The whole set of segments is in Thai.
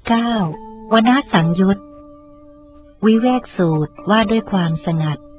9. วนสังยุตวิเวกสูตรว่าด้วยความสงัด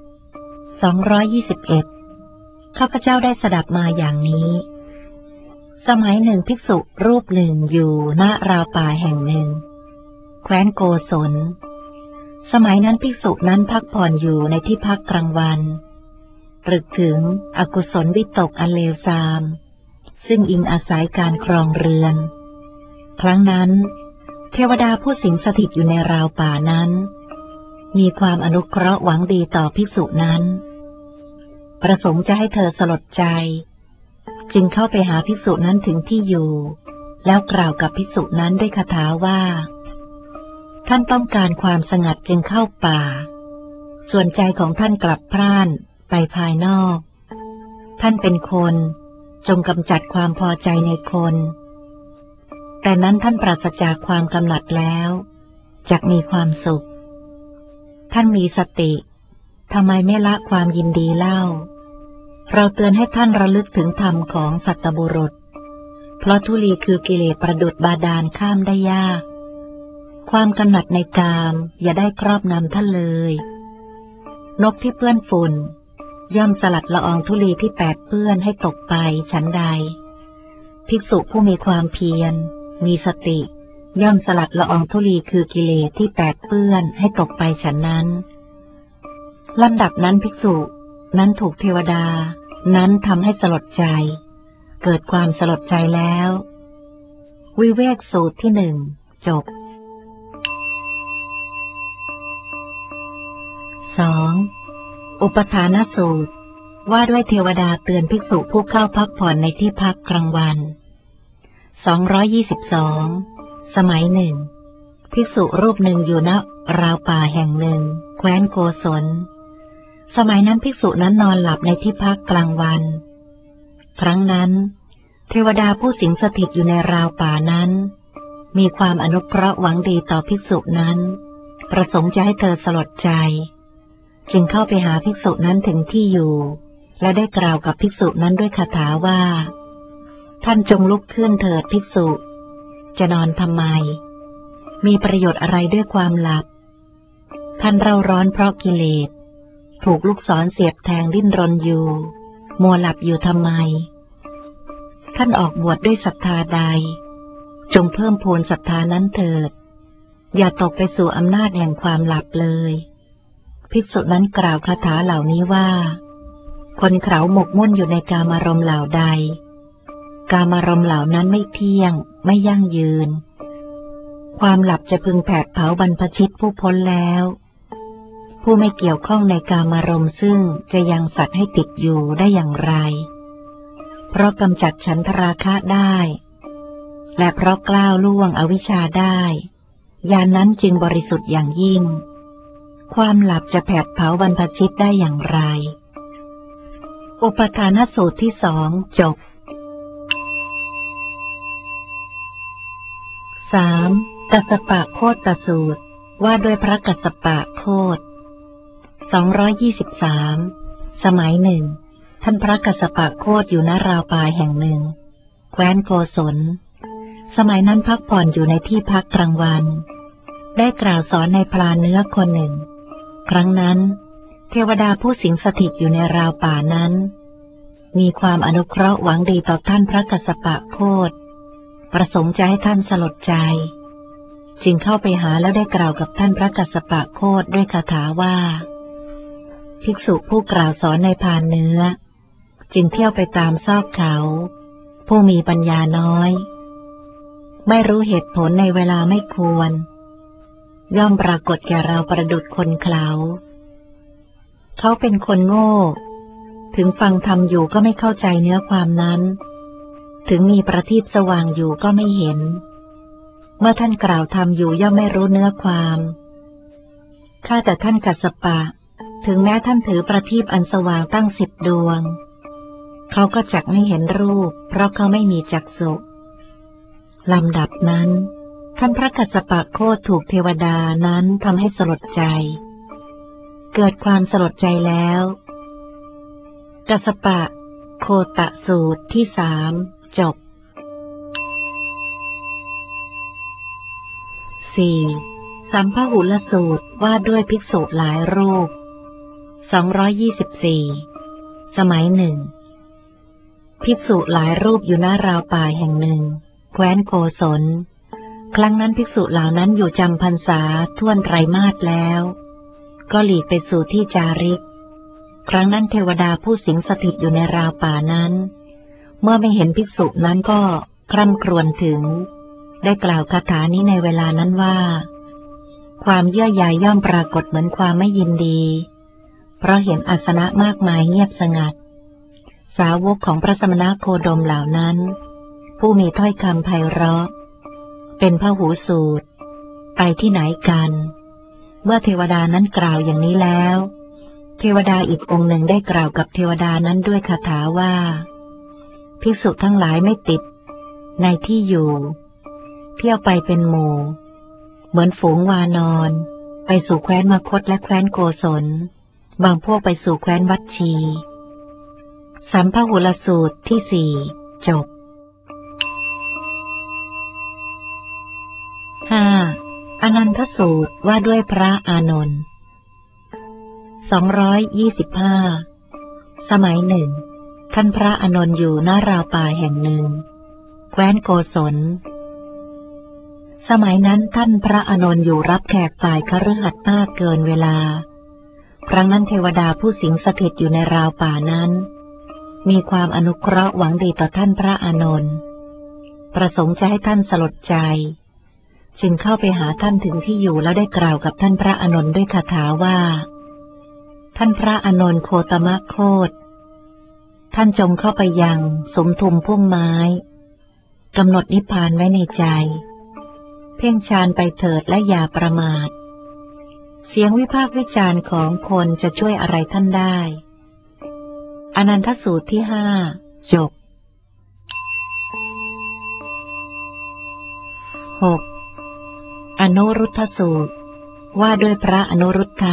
221ข้าพเจ้าได้สดับมาอย่างนี้สมัยหนึ่งภิกษุรูปหนึ่งอยู่ณราวป่าแห่งหนึ่งแคว้นโกศลสมัยนั้นภิกษุนั้นพักผ่อนอยู่ในที่พักกลางวันตรึกถึงอกุศลวิตกอันเลวทรามซึ่งอิงอาศัยการครองเรือนครั้งนั้นเทวดาผู้สิงสถิตอยู่ในราวป่านั้นมีความอนุเคราะห์หวังดีต่อภิกษุนั้นประสงค์จะให้เธอสลดใจจึงเข้าไปหาภิกษุนั้นถึงที่อยู่แล้วกล่าวกับภิกษุนั้นด้วยคาถาว่าท่านต้องการความสงัดจึงเข้าป่าส่วนใจของท่านกลับพร่านไปภายนอกท่านเป็นคนจงกำจัดความพอใจในคนแต่นั้นท่านปราศจากความกำหนัดแล้วจักมีความสุขท่านมีสติทำไมไม่ละความยินดีเล่าเราเตือนให้ท่านระลึกถึงธรรมของสัตบุรุษเพราะทุลีคือกิเลสประดุจบาดาลข้ามได้ยากความกำหนัดในกามอย่าได้ครอบงำท่านเลยนกที่เปื้อนฝุ่นย่อมสลัดละอองธุลีที่แปดเปื้อนให้ตกไปฉันใดภิกษุผู้มีความเพียรมีสติย่อมสลัดละอองธุลีคือกิเลสที่แปดเปื้อนให้ตกไปฉันนั้นลำดับนั้นภิกษุนั้นถูกเทวดานั้นทำให้สลดใจเกิดความสลดใจแล้ววิเวกสูตรที่หนึ่งจบ 2. อุปทานสูตรว่าด้วยเทวดาเตือนภิกษุผู้เข้าพักผ่อนในที่พักกลางวัน222สมัยหนึ่งภิกษุรูปหนึ่งอยู่ณราวป่าแห่งหนึ่งแคว้นโกศลสมัยนั้นภิกษุนั้นนอนหลับในที่พักกลางวันครั้งนั้นเทวดาผู้สิงสถิตอยู่ในราวป่านั้นมีความอนุเคราะห์หวังดีต่อภิกษุนั้นประสงค์จะให้เธอสลดใจจึงเข้าไปหาภิกษุนั้นถึงที่อยู่และได้กล่าวกับภิกษุนั้นด้วยคาถาว่าท่านจงลุกขึ้นเถิดภิกษุจะนอนทำไมมีประโยชน์อะไรด้วยความหลับท่านเร่าร้อนเพราะกิเลสถูกลูกศรเสียบแทงดิ้นรนอยู่มัวหลับอยู่ทำไมท่านออกบวชด้วยศรัทธาใดจงเพิ่มพูนศรัทธานั้นเถิดอย่าตกไปสู่อำนาจแห่งความหลับเลยภิกษุนั้นกล่าวคาถาเหล่านี้ว่าคนเขาหมกมุ่นอยู่ในกามารมณ์เหล่าใดกามารมณ์เหล่านั้นไม่เที่ยงไม่ยั่งยืนความหลับจะพึงแผดเผาบรรพชิตผู้พ้นแล้วผู้ไม่เกี่ยวข้องในกามารมณ์ซึ่งจะยังสัตว์ให้ติดอยู่ได้อย่างไรเพราะกำจัดฉันทราคะได้และเพราะกล้าวล่วงอวิชชาได้ญาณนั้นจึงบริสุทธิ์อย่างยิ่งความหลับจะแผดเผาบรรพชิตได้อย่างไรอุปทานสูตรที่สองจบ 3. กัสสปะโคตสูตรว่าด้วยพระกัสสปะโคต223สมัยหนึ่งท่านพระกัสสปะโคตอยู่ณราวป่าแห่งหนึ่งแคว้นโกศลสมัยนั้นพักผ่อนอยู่ในที่พักกลางวันได้กล่าวสอนในพรานเนื้อคนหนึ่งครั้งนั้นเทวดาผู้สิงสถิตอยู่ในราวป่านั้นมีความอนุเคราะห์หวังดีต่อท่านพระกัสสปะโคตประสงค์จะให้ท่านสลดใจจึงเข้าไปหาแล้วได้กล่าวกับท่านพระกัสสปะโคตด้วยคาถาว่าภิกษุผู้กล่าวสอนในพานเนื้อจึงเที่ยวไปตามซอกเขาผู้มีปัญญาน้อยไม่รู้เหตุผลในเวลาไม่ควรย่อมปรากฏแก่เราประดุจคนเขาเขาเป็นคนโง่ถึงฟังธรรมอยู่ก็ไม่เข้าใจเนื้อความนั้นถึงมีประทีปสว่างอยู่ก็ไม่เห็นเมื่อท่านกล่าวธรรมอยู่ย่อมไม่รู้เนื้อความข้าแต่ท่านกัสสปะถึงแม้ท่านถือประทีปอันสว่างตั้ง10 ดวงเขาก็จักไม่เห็นรูปเพราะเขาไม่มีจักษุลำดับนั้นท่านพระกัสสปะโคตถูกเทวดานั้นทำให้สลดใจเกิดความสลดใจแล้วกัสสปะโคตสูตรที่3จบ 4. สัมภหุลสูตรว่าด้วยภิกษุหลายรูป224สมัยหนึ่งภิกษุหลายรูปอยู่หน้าราวป่าแห่งหนึ่งแคว้นโกศลครั้งนั้นภิกษุเหล่านั้นอยู่จำพรรษาท่วนไตรมาสแล้วก็หลีกไปสู่ที่จาริกครั้งนั้นเทวดาผู้สิงสถิตอยู่ในราวป่านั้นเมื่อไม่เห็นภิกษุนั้นก็คร่ำครวญถึงได้กล่าวคาถานี้ในเวลานั้นว่าความเยื่อใยย่อมปรากฏเหมือนความไม่ยินดีเพราะเห็นอาสนะมากมายเงียบสงัดสาวกของพระสมณโคดมเหล่านั้นผู้มีถ้อยคำไพเราะเป็นพหูสูตรไปที่ไหนกันเมื่อเทวดานั้นกล่าวอย่างนี้แล้วเทวดาอีกองค์หนึ่งได้กล่าวกับเทวดานั้นด้วยคาถาว่าภิกษุทั้งหลายไม่ติดในที่อยู่เที่ยวไปเป็นหมู่เหมือนฝูงวานอนไปสู่แคว้นมคธและแคว้นโกศลบางพวกไปสู่แคว้นวัชชีสัมภหุลสูตรที่ 4จบ 5. อนันทสูตรว่าด้วยพระอานนท์225สมัยหนึ่งท่านพระอานนท์อยู่หน้าราวป่าแห่งหนึ่งแคว้นโกศลสมัยนั้นท่านพระอานนท์อยู่รับแขกฝ่ายคฤหัสถ์มากเกินเวลาครั้งนั้นเทวดาผู้สิงสถิตอยู่ในราวป่านั้นมีความอนุเคราะห์หวังดีต่อท่านพระอานนท์ประสงค์จะให้ท่านสลดใจจึงเข้าไปหาท่านถึงที่อยู่แล้วได้กล่าวกับท่านพระอานนท์ด้วยคาถาว่าท่านพระอานนท์โคตมโคตท่านจงเข้าไปยังสมทุมพุ่มไม้กำหนดนิพพานไว้ในใจเพ่งฌานไปเถิดและอย่าประมาทเสียงวิพากษ์วิจารณ์ของคนจะช่วยอะไรท่านได้อนันทสูตรที่ 5จบ 6. อนุรุทธสูตรว่าด้วยพระอนุรุทธะ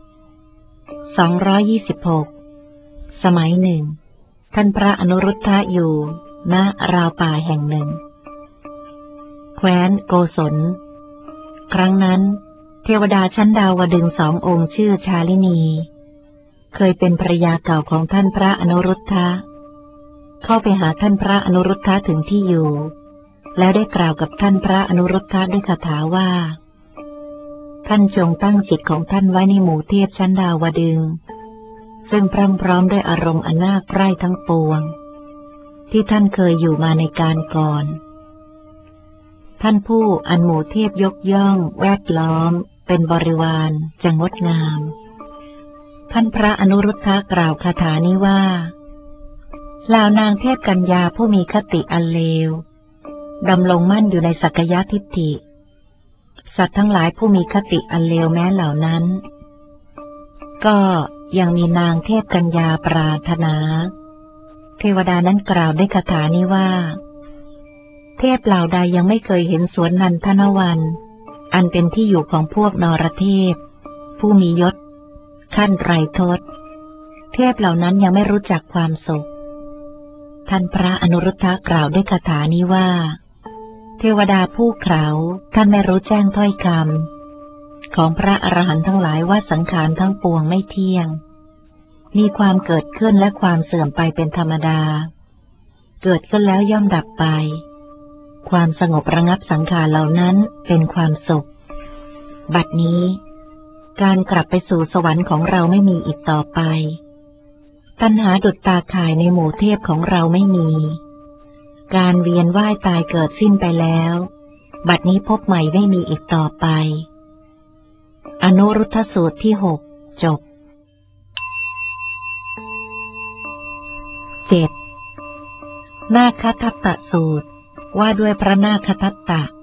226สมัยหนึ่งท่านพระอนุรุทธะอยู่ณราวป่าแห่งหนึ่งแคว้นโกศลครั้งนั้นเทวดาชั้นดาวดึงส์2องค์ชื่อชาลินีเคยเป็นภรรยาเก่าของท่านพระอนุรุทธะเข้าไปหาท่านพระอนุรุทธะถึงที่อยู่แล้วได้กล่าวกับท่านพระอนุรุทธะด้วยคาถาว่าท่านจงตั้งจิตของท่านไว้ในหมู่เทพชั้นดาวดึงส์ซึ่งพรั่งพร้อมด้วยอารมณ์อันน่าใคร่ทั้งปวงที่ท่านเคยอยู่มาในการก่อนท่านผู้อันหมู่เทพยกย่องแวดล้อมเป็นบริวารจะงดงามท่านพระอนุรุทธะกล่าวคาถานี้ว่าเหล่านางเทพกัญญาผู้มีคติอันเลวดำรงมั่นอยู่ในสักยทิฏฐิสัตว์ทั้งหลายผู้มีคติอันเลวแม้เหล่านั้นก็ยังมีนางเทพกัญญาปรารถนาเทวดานั้นกล่าวด้วยคาถานี้ว่าเทพเหล่าใดยังไม่เคยเห็นสวนนันทนวันอันเป็นที่อยู่ของพวกนรเทพผู้มียศขั้นไตรทศเทพเหล่านั้นยังไม่รู้จักความสุขท่านพระอนุรุทธะกล่าวด้วยคาถานี้ว่าเทวดาผู้เขลาท่านไม่รู้แจ้งถ้อยคำของพระอรหันต์ทั้งหลายว่าสังขารทั้งปวงไม่เที่ยงมีความเกิดขึ้นและความเสื่อมไปเป็นธรรมดาเกิดขึ้นแล้วย่อมดับไปความสงบระงับสังขารเหล่านั้นเป็นความสุขบัดนี้การกลับไปสู่สวรรค์ของเราไม่มีอีกต่อไปตัณหาดุจตาข่ายในหมู่เทพของเราไม่มีการเวียนว่ายตายเกิดสิ้นไปแล้วบัดนี้พบใหม่ไม่มีอีกต่อไปอนุรุทธสูตรที่ 6จบ 7. นาคทัตตสูตรว่าด้วยพระนาคทัตตะ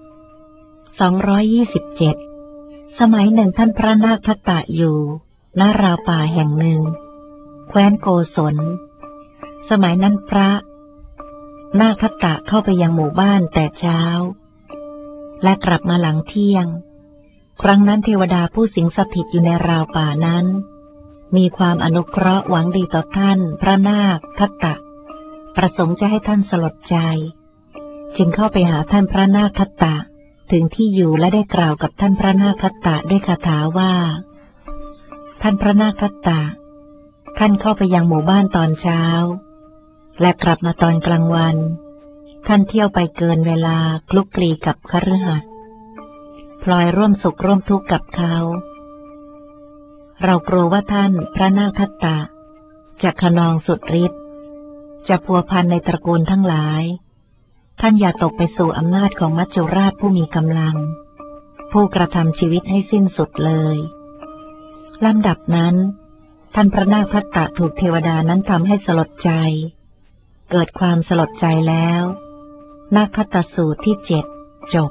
227สมัยหนึ่งท่านพระนาคทัตตะอยู่ณราวป่าแห่งหนึ่งแคว้นโกศลสมัยนั้นพระนาคทัตตะเข้าไปยังหมู่บ้านแต่เช้าและกลับมาหลังเที่ยงครั้งนั้นเทวดาผู้สิงสถิตอยู่ในราวป่านั้นมีความอนุเคราะห์หวังดีต่อท่านพระนาคทัตตะประสงค์จะให้ท่านสลดใจจึงเข้าไปหาท่านพระนาคทัตตะถึงที่อยู่และได้กล่าวกับท่านพระนาคตะด้วยคาถาว่าท่านพระนาคตะท่านเข้าไปยังหมู่บ้านตอนเช้าและกลับมาตอนกลางวันท่านเที่ยวไปเกินเวลาคลุกคลีกับคฤหัสถ์พลอยร่วมสุขร่วมทุกข์กับเขาเรากลัวว่าท่านพระนาคตะจะขนองสุดฤทธิ์จะพัวพันในตระกูลทั้งหลายท่านอย่าตกไปสู่อำนาจของมัจจุราชผู้มีกำลังผู้กระทำชีวิตให้สิ้นสุดเลยลำดับนั้นท่านพระนาคตะถูกเทวดานั้นทำให้สลดใจเกิดความสลดใจแล้วนาคตสูตรที่7จบ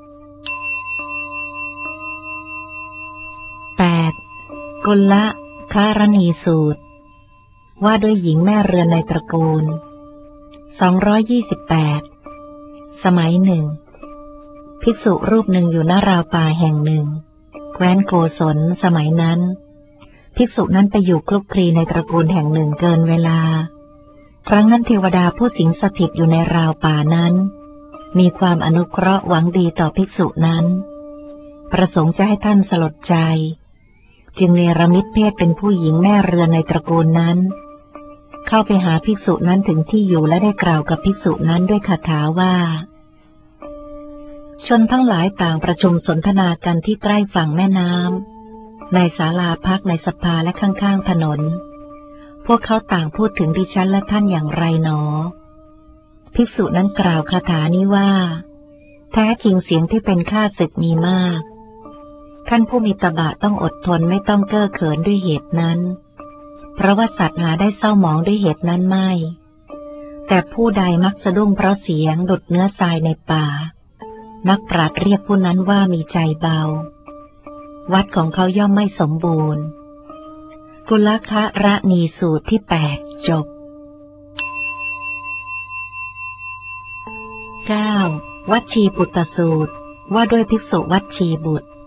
8. กุลคารณีสูตรว่าด้วยหญิงแม่เรือนในตระกูล228สมัยหนึ่งภิกษุรูปหนึ่งอยู่ณราวป่าแห่งหนึ่งแคว้นโกศลสมัยนั้นภิกษุนั้นไปอยู่คลุกคลีในตระกูลแห่งหนึ่งเกินเวลาครั้งนั้นเทวดาผู้สิงสถิตอยู่ในราวป่านั้นมีความอนุเคราะห์หวังดีต่อภิกษุนั้นประสงค์จะให้ท่านสลดใจจึงเนรมิตเพศเป็นผู้หญิงแม่เรือนในตระกูลนั้นเข้าไปหาภิกษุนั้นถึงที่อยู่และได้กล่าวกับภิกษุนั้นด้วยคาถาว่าชนทั้งหลายต่างประชุมสนทนากันที่ใกล้ฝั่งแม่น้ำในศาลาพักในสภาและข้างๆถนนพวกเขาต่างพูดถึงดิฉันและท่านอย่างไรหนอภิกษุนั้นกล่าวคาถานี้ว่าแท้จริงเสียงที่เป็นข้าศึกมีมากท่านผู้มีตบะต้องอดทนไม่ต้องเก้อเขินด้วยเหตุนั้นเพราะว่าสัตว์หาได้เศร้าหมองด้วยเหตุนั้นไม่แต่ผู้ใดมักสะดุ้งเพราะเสียงดุจเนื้อทรายในป่านักปราชญ์เรียกผู้นั้นว่ามีใจเบาวัดของเขาย่อมไม่สมบูรณ์กุลคารณีสูตรที่8จบ 9. วัชชีปุตตสูตรว่าด้วยภิกษุวัชชีบุตร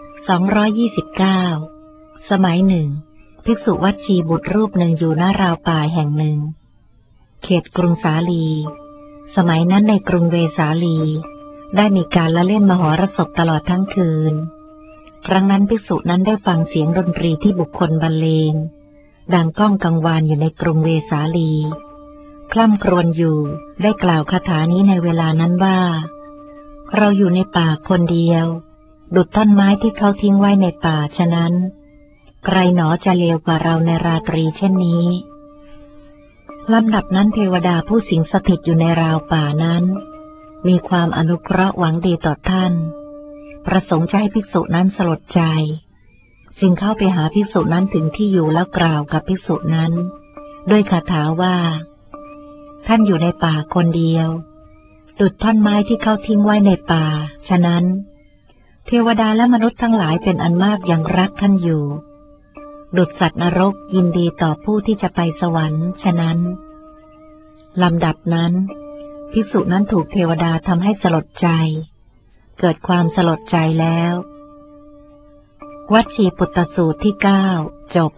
229สมัยหนึ่งภิกษุวัชชีบุตรรูปหนึ่งอยู่ณราวป่าแห่งหนึ่งเขตกรุงสาลีสมัยนั้นในกรุงเวสาลีได้มีการละเล่นมหรสพตลอดทั้งคืนครั้งนั้นภิกษุนั้นได้ฟังเสียงดนตรีที่บุคคลบรรเลงดังก้องกังวานอยู่ในกรุงเวสาลีคล่ำครวญอยู่ได้กล่าวคาถานี้ในเวลานั้นว่าเราอยู่ในป่าคนเดียวดุจต้นไม้ที่เขาทิ้งไว้ในป่าฉะนั้นใครหนอจะเลวกว่าเราในราตรีเช่นนี้ลำดับนั้นเทวดาผู้สิงสถิตอยู่ในราวป่านั้นมีความอนุเคราะห์หวังดีต่อท่านประสงค์จะให้ภิกษุนั้นสลดใจจึงเข้าไปหาภิกษุนั้นถึงที่อยู่แล้วกล่าวกับภิกษุนั้นด้วยคาถาว่าท่านอยู่ในป่าคนเดียวดุจท่อนไม้ที่เขาทิ้งไว้ในป่าฉะนั้นเทวดาและมนุษย์ทั้งหลายเป็นอันมากยังรักท่านอยู่ดุจสัตว์นรกยินดีต่อผู้ที่จะไปสวรรค์ฉะนั้นลำดับนั้นภิกษุนั้นถูกเทวดาทำให้สลดใจเกิดความสลดใจแล้ววัชชีปุตตสูตรที่9จบ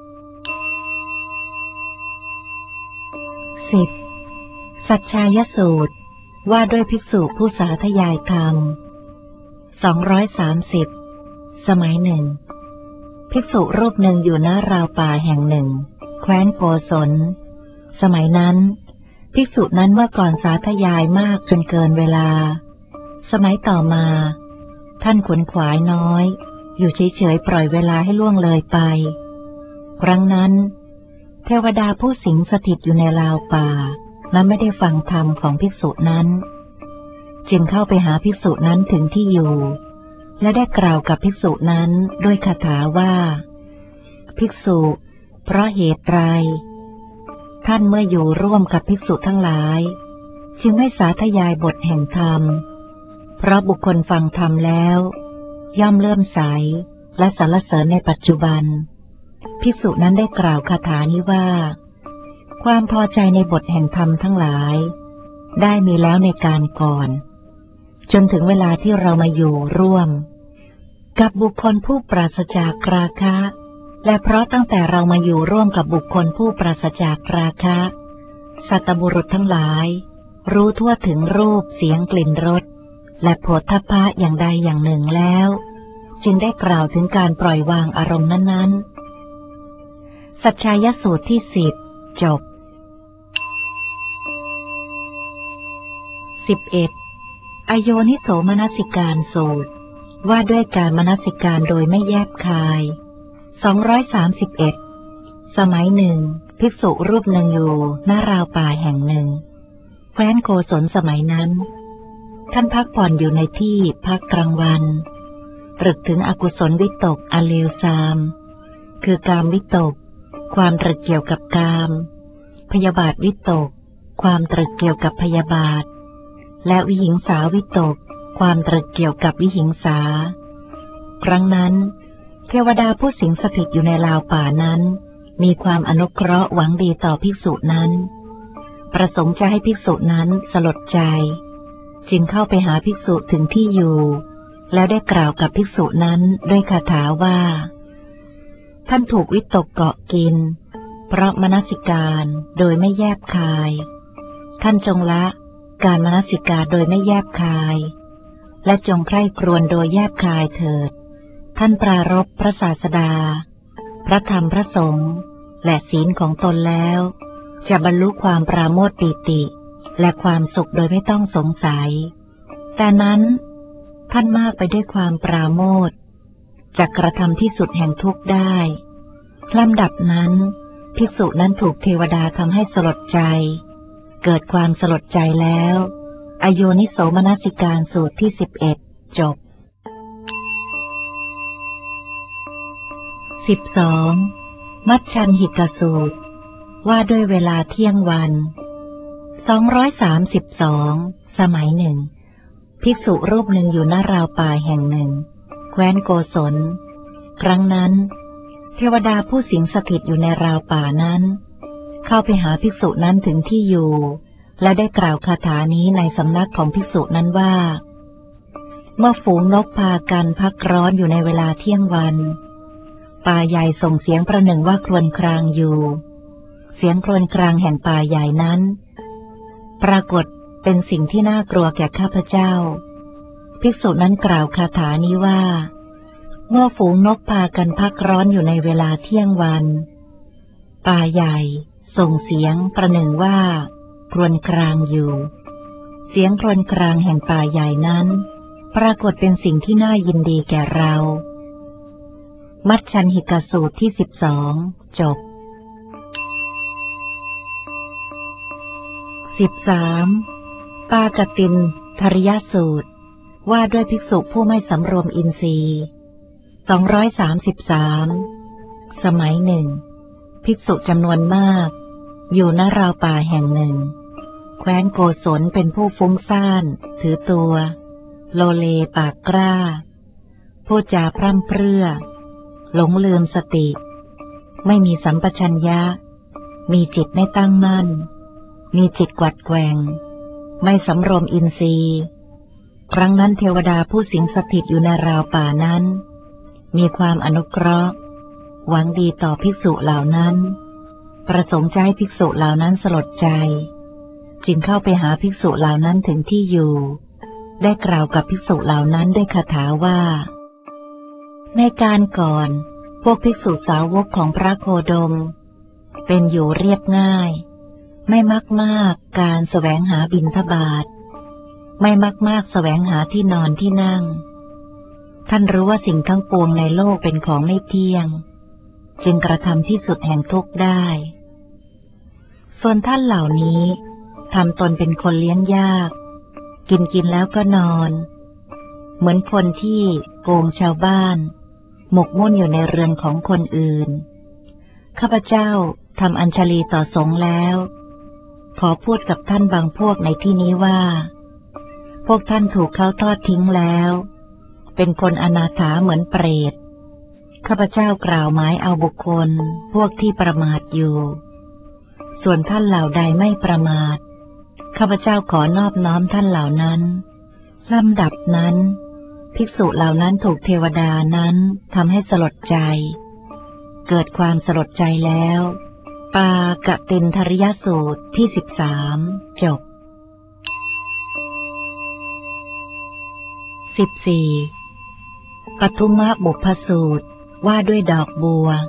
10. สัจชายสูตรว่าด้วยภิกษุผู้สาธยายธรรม230สมัยหนึ่งภิกษุรูปหนึ่งอยู่ณราวป่าแห่งหนึ่งแคว้นโกศลสมัยนั้นภิกษุนั้นเมื่อก่อนสาธยายมากจนเกินเวลาสมัยต่อมาท่านขวนขวายน้อยอยู่เฉยๆปล่อยเวลาให้ล่วงเลยไปครั้งนั้นเทวดาผู้สิงสถิตอยู่ในราวป่าและไม่ได้ฟังธรรมของภิกษุนั้นจึงเข้าไปหาภิกษุนั้นถึงที่อยู่และได้กล่าวกับภิกษุนั้นด้วยคาถาว่าภิกษุเพราะเหตุไรท่านเมื่ออยู่ร่วมกับภิกษุทั้งหลายจึงไม่สาธยายบทแห่งธรรมเพราะบุคคลฟังธรรมแล้วย่อมเลื่อมใสและสรรเสริญในปัจจุบันภิกษุนั้นได้กล่าวคาถานี้ว่าความพอใจในบทแห่งธรรมทั้งหลายได้มีแล้วในการก่อนจนถึงเวลาที่เรามาอยู่ร่วมกับบุคคลผู้ปราศจากราคะและเพราะตั้งแต่เรามาอยู่ร่วมกับบุคคลผู้ปราศจากราคะสัตบุรุษทั้งหลายรู้ทั่วถึงรูปเสียงกลิ่นรสและโผฏฐัพพะอย่างใดอย่างหนึ่งแล้วจึงได้กล่าวถึงการปล่อยวางอารมณ์นั้นๆสัจฉายสูตรที่10จบ11อโยนิโสมนสิการสูตรว่าด้วยการมนสิการโดยไม่แยบคาย231สมัยหนึ่งภิกษุรูปหนึ่งอยู่หน้าราวป่าแห่งหนึ่งแคว้นโกศลสมัยนั้นท่านพักผ่อนอยู่ในที่พักกลางวันตรึกถึงอกุศลวิตกอันเลวทรามคือกามวิตกความตรึกเกี่ยวกับกามพยาบาทวิตกความตรึกเกี่ยวกับพยาบาทและวิหิงสาวิตกความตรึกเกี่ยวกับวิหิงสาครั้งนั้นเทวดาผู้สิงสถิตอยู่ในราวป่านั้นมีความอนุเคราะห์หวังดีต่อภิกษุนั้นประสงค์จะให้ภิกษุนั้นสลดใจจึงเข้าไปหาภิกษุถึงที่อยู่แล้วได้กล่าวกับภิกษุนั้นด้วยคาถาว่าท่านถูกวิตกเกาะกินเพราะมนสิการโดยไม่แยบคายท่านจงละการมนสิการโดยไม่แยบคายและจงใคร่ครวญโดยแยบคายเถิดท่านปรารภพระศาสดาพระธรรมพระสงฆ์และศีลของตนแล้วจะบรรลุความปราโมทย์ปีติและความสุขโดยไม่ต้องสงสัยแต่นั้นท่านมากไปด้วยความปราโมทย์จะกระทำที่สุดแห่งทุกข์ได้ลำดับนั้นภิกษุนั้นถูกเทวดาทำให้สลดใจเกิดความสลดใจแล้วอโยนิโสมนสิการสูตรที่11จบ12มัชฌันหิกสูตรว่าด้วยเวลาเที่ยงวัน232สมัยหนึ่งภิกษุรูปหนึ่งอยู่หน้าราวป่าแห่งหนึ่งแคว้นโกศลครั้งนั้นเทวดาผู้สิงสถิตอยู่ในราวป่านั้นเข้าไปหาภิกษุนั้นถึงที่อยู่และได้กล่าวคาถานี้ในสำนักของภิกษุนั้นว่าเมื่อฝูงนกพากันพักร้อนอยู่ในเวลาเที่ยงวันป่าใหญ่ส่งเสียงประหนึ่งว่าครวญครางอยู่เสียงครวญครางแห่งป่าใหญ่นั้นปรากฏเป็นสิ่งที่น่ากลัวแก่ข้าพเจ้าภิกษุนั้นกล่าวคาถานี้ว่าเมื่อฝูงนกพากันพักร้อนอยู่ในเวลาเที่ยงวันป่าใหญ่ส่งเสียงประหนึ่งว่าครวญครางอยู่เสียงครวญครางแห่งป่าใหญ่นั้นปรากฏเป็นสิ่งที่น่ายินดีแก่เรามัชฌันหิกสูตรที่12จบ13ปากตินทริยสูตรว่าด้วยภิกษุผู้ไม่สำรวมอินทรีย์233สมัยหนึ่งภิกษุจำนวนมากอยู่ณราวป่าแห่งหนึ่งแคว้นโกศลเป็นผู้ฟุ้งซ่านถือตัวโลเลปากกล้าพูดจาพร่ำเพรื่อหลงลืมสติไม่มีสัมปชัญญะมีจิตไม่ตั้งมั่นมีจิตกวัดแกว่งไม่สำรวมอินทรีย์ครั้งนั้นเทวดาผู้สิงสถิตอยู่ในราวป่านั้นมีความอนุเคราะห์หวังดีต่อภิกษุเหล่านั้นประสงค์จะให้ภิกษุเหล่านั้นสลดใจจึงเข้าไปหาภิกษุเหล่านั้นถึงที่อยู่ได้กล่าวกับภิกษุเหล่านั้นด้วยคาถาว่าในการก่อนพวกภิกษุสาวกของพระโคดมเป็นอยู่เรียบง่ายไม่มากการแสวงหาบิณฑบาตไม่มากแสวงหาที่นอนที่นั่งท่านรู้ว่าสิ่งทั้งปวงในโลกเป็นของไม่เที่ยงจึงกระทำที่สุดแห่งทุกข์ได้ส่วนท่านเหล่านี้ทำตนเป็นคนเลี้ยงยากกินแล้วก็นอนเหมือนคนที่โกงชาวบ้านหมกมุ่นอยู่ในเรือนของคนอื่นข้าพเจ้าทำอัญชลีต่อสงฆ์แล้วขอพูดกับท่านบางพวกในที่นี้ว่าพวกท่านถูกเขาทอดทิ้งแล้วเป็นคนอนาถาเหมือนเปรตข้าพเจ้ากล่าวหมายเอาบุคคลพวกที่ประมาทอยู่ส่วนท่านเหล่าใดไม่ประมาทข้าพเจ้าขอนอบน้อมท่านเหล่านั้นลำดับนั้นภิกษุเหล่านั้นถูกเทวดานั้นทำให้สลดใจเกิดความสลดใจแล้วปากตินทริยสูตร ที่13จบ 14. ปทุมบุพสูตรว่าด้วยดอกบัว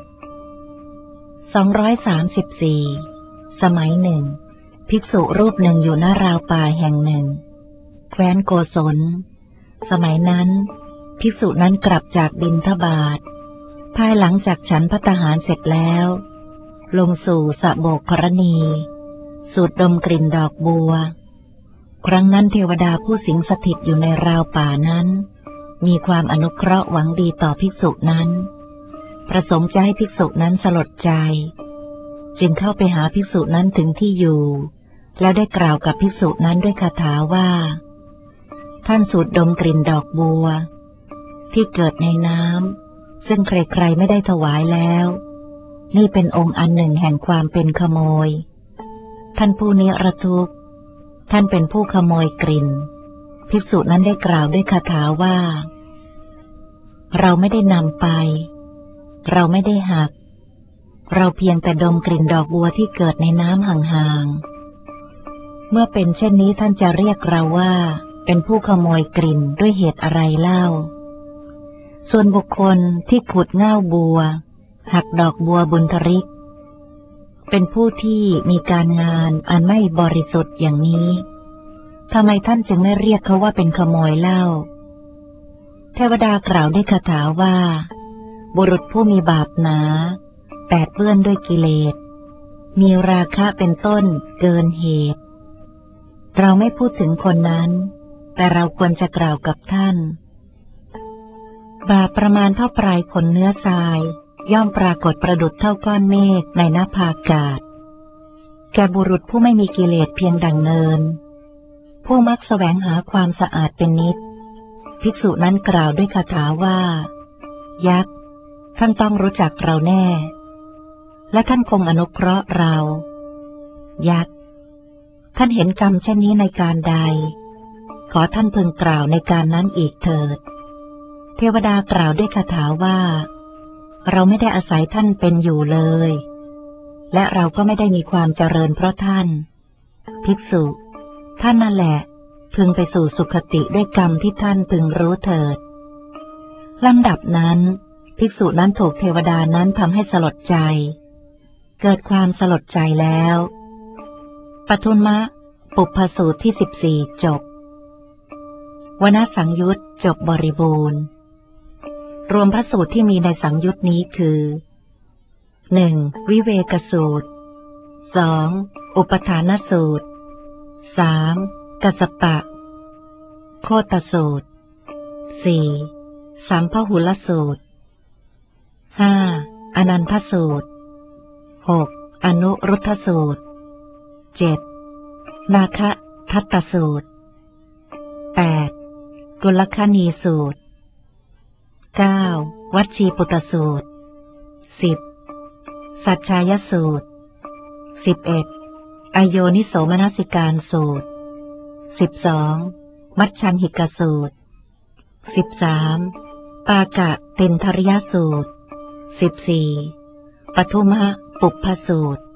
234 สมัยหนึ่งภิกษุรูปหนึ่งอยู่หน้าราวป่าแห่งหนึ่งแคว้นโกศลสมัยนั้นภิกษุนั้นกลับจากบิณฑบาตภายหลังจากฉันภัตตาหารเสร็จแล้วลงสู่สะโบกกรณีสูดดมกลิ่นดอกบัวครั้งนั้นเทวดาผู้สิงสถิตอยู่ในราวป่านั้นมีความอนุเคราะห์หวังดีต่อภิกษุนั้นประสงค์จะให้ภิกษุนั้นสลดใจจึงเข้าไปหาภิกษุนั้นถึงที่อยู่แล้วได้กล่าวกับภิกษุนั้นด้วยคาถาว่าท่านสูดดมกลิ่นดอกบัวที่เกิดในน้ำซึ่งใครๆไม่ได้ถวายแล้วนี่เป็นองค์อันหนึ่งแห่งความเป็นขโมยท่านผู้นิรทุกข์ท่านเป็นผู้ขโมยกลิ่นภิกษุนั้นได้กล่าวด้วยคาถาว่าเราไม่ได้นำไปเราไม่ได้หักเราเพียงแต่ดมกลิ่นดอกบัวที่เกิดในน้ำห่างๆเมื่อเป็นเช่นนี้ท่านจะเรียกเราว่าเป็นผู้ขโมยกลิ่นด้วยเหตุอะไรเล่าส่วนบุคคลที่ขุดง่าวบัวหักดอกบัวบุญทริกเป็นผู้ที่มีการงานอันไม่บริสุทธิ์อย่างนี้ทำไมท่านจึงไม่เรียกเขาว่าเป็นขโมยเล่าเทวดากล่าวด้วยคาถาว่าบุรุษผู้มีบาปหนาแปดเปื้อนด้วยกิเลสมีราคะเป็นต้นเกินเหตุเราไม่พูดถึงคนนั้นแต่เราควรจะกล่าวกับท่านบาปประมาณเท่าปลายขนเนื้อทรายย่อมปรากฏประดุจเท่าก้อนเมฆในนภาอากาศแก่บุรุษผู้ไม่มีกิเลสเพียงดังเนินผู้มักแสวงหาความสะอาดเป็นนิจภิกษุนั้นกล่าวด้วยคาถาว่ายักษ์ท่านต้องรู้จักเราแน่และท่านคงอนุเคราะห์เรายักษ์ท่านเห็นกรรมเช่นนี้ในการใดขอท่านพึงกล่าวในการนั้นอีกเถิดเทวดากล่าวด้วยคาถาว่าเราไม่ได้อาศัยท่านเป็นอยู่เลยและเราก็ไม่ได้มีความเจริญเพราะท่านภิกษุท่านนั่นแหละพึงไปสู่สุคติด้วยกรรมที่ท่านพึงรู้เถิดลำดับนั้นภิกษุนั้นถูกเทวดานั้นทำให้สลดใจเกิดความสลดใจแล้วปทุมปุพสูตรที่14จบวณสังยุตจบบริบูรณ์รวมพระสูตรที่มีในสังยุตนี้คือ 1. วิเวกสูตร 2. อุปทานสูตร 3. กัสสปะโคตสูตร 4. สัมพหุลสูตร 5. อนันทสูตร 6. อนุรุทธสูตร 7. นาคทัตตสูตร 8. กุลคณีสูตร 9. วัชชีปุตตสูตร 10. สัจชายสูตร 11. อโยนิโสมนสิการสูตร 12. มัชชันหิกสูตร 13. ปากะเต็นทริยสูตร 14. ปทุมปุพพสูตร